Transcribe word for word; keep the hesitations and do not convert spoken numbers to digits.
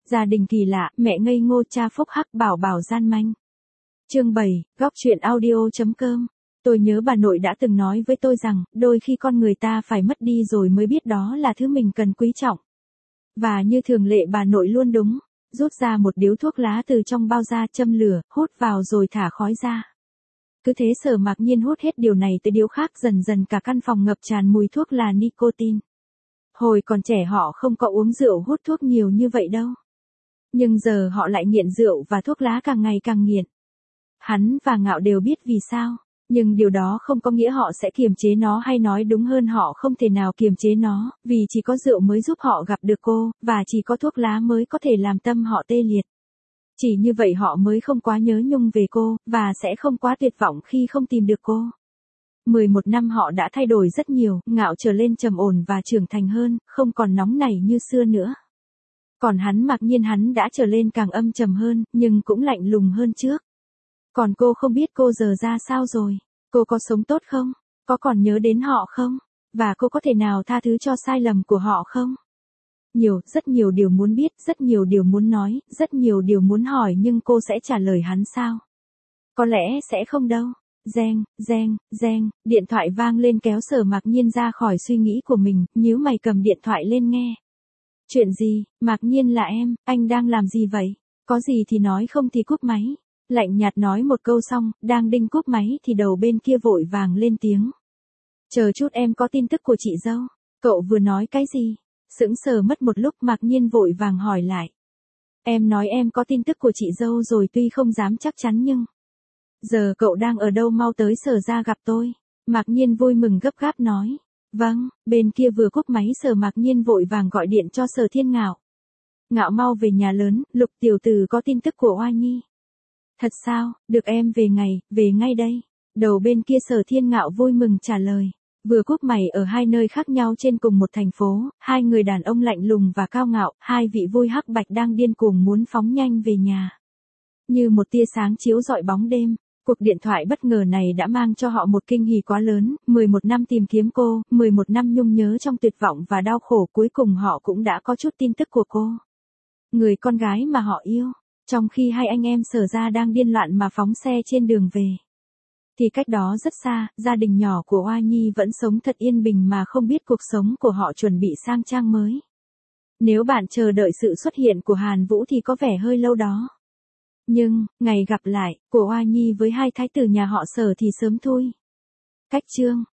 Gia đình kỳ lạ, mẹ ngây ngô, cha phúc hắc, bảo bảo gian manh. Chương bảy, góc truyện audio chấm com. Tôi nhớ bà nội đã từng nói với tôi rằng, đôi khi con người ta phải mất đi rồi mới biết đó là thứ mình cần quý trọng. Và như thường lệ bà nội luôn đúng, rút ra một điếu thuốc lá từ trong bao da, châm lửa, hút vào rồi thả khói ra. Cứ thế Sở Mạc Nhiên hút hết điều này tới điếu khác, dần dần cả căn phòng ngập tràn mùi thuốc là nicotine. Hồi còn trẻ họ không có uống rượu hút thuốc nhiều như vậy đâu. Nhưng giờ họ lại nghiện rượu và thuốc lá càng ngày càng nghiện. Hắn và Ngạo đều biết vì sao, nhưng điều đó không có nghĩa họ sẽ kiềm chế nó, hay nói đúng hơn họ không thể nào kiềm chế nó, vì chỉ có rượu mới giúp họ gặp được cô, và chỉ có thuốc lá mới có thể làm tâm họ tê liệt. Chỉ như vậy họ mới không quá nhớ nhung về cô, và sẽ không quá tuyệt vọng khi không tìm được cô. mười một năm họ đã thay đổi rất nhiều, Ngạo trở lên trầm ổn và trưởng thành hơn, không còn nóng nảy như xưa nữa. Còn hắn Mạc Nhiên hắn đã trở lên càng âm trầm hơn, nhưng cũng lạnh lùng hơn trước. Còn cô không biết cô giờ ra sao rồi. Cô có sống tốt không? Có còn nhớ đến họ không? Và cô có thể nào tha thứ cho sai lầm của họ không? Nhiều, rất nhiều điều muốn biết, rất nhiều điều muốn nói, rất nhiều điều muốn hỏi, nhưng cô sẽ trả lời hắn sao? Có lẽ sẽ không đâu. Reng, reng, reng, điện thoại vang lên kéo Sở Mạc Nhiên ra khỏi suy nghĩ của mình, nhíu mày cầm điện thoại lên nghe. Chuyện gì? Mạc Nhiên là em, anh đang làm gì vậy? Có gì thì nói, không thì cúp máy. Lạnh nhạt nói một câu xong, đang định cúp máy thì đầu bên kia vội vàng lên tiếng. Chờ chút, em có tin tức của chị dâu. Cậu vừa nói cái gì? Sững sờ mất một lúc, Mạc Nhiên vội vàng hỏi lại. Em nói em có tin tức của chị dâu rồi, tuy không dám chắc chắn nhưng... Giờ cậu đang ở đâu, mau tới Sở ra gặp tôi. Mạc Nhiên vui mừng gấp gáp nói. Vâng, bên kia vừa cúp máy Sở Mạc Nhiên vội vàng gọi điện cho Sở Thiên Ngạo. Ngạo mau về nhà lớn, Lục tiểu tử có tin tức của Oa Nhi. Thật sao, được em về ngày, về ngay đây. Đầu bên kia Sở Thiên Ngạo vui mừng trả lời. Vừa cúp mày ở hai nơi khác nhau trên cùng một thành phố, hai người đàn ông lạnh lùng và cao ngạo, hai vị vui hắc bạch đang điên cuồng muốn phóng nhanh về nhà. Như một tia sáng chiếu rọi bóng đêm, cuộc điện thoại bất ngờ này đã mang cho họ một kinh hỉ quá lớn, mười một năm tìm kiếm cô, mười một năm nhung nhớ trong tuyệt vọng và đau khổ, cuối cùng họ cũng đã có chút tin tức của cô. Người con gái mà họ yêu. Trong khi hai anh em Sở ra đang điên loạn mà phóng xe trên đường về, thì cách đó rất xa, gia đình nhỏ của Oa Nhi vẫn sống thật yên bình mà không biết cuộc sống của họ chuẩn bị sang trang mới. Nếu bạn chờ đợi sự xuất hiện của Hàn Vũ thì có vẻ hơi lâu đó. Nhưng, ngày gặp lại, của Oa Nhi với hai thái tử nhà họ Sở thì sớm thôi. Cách chương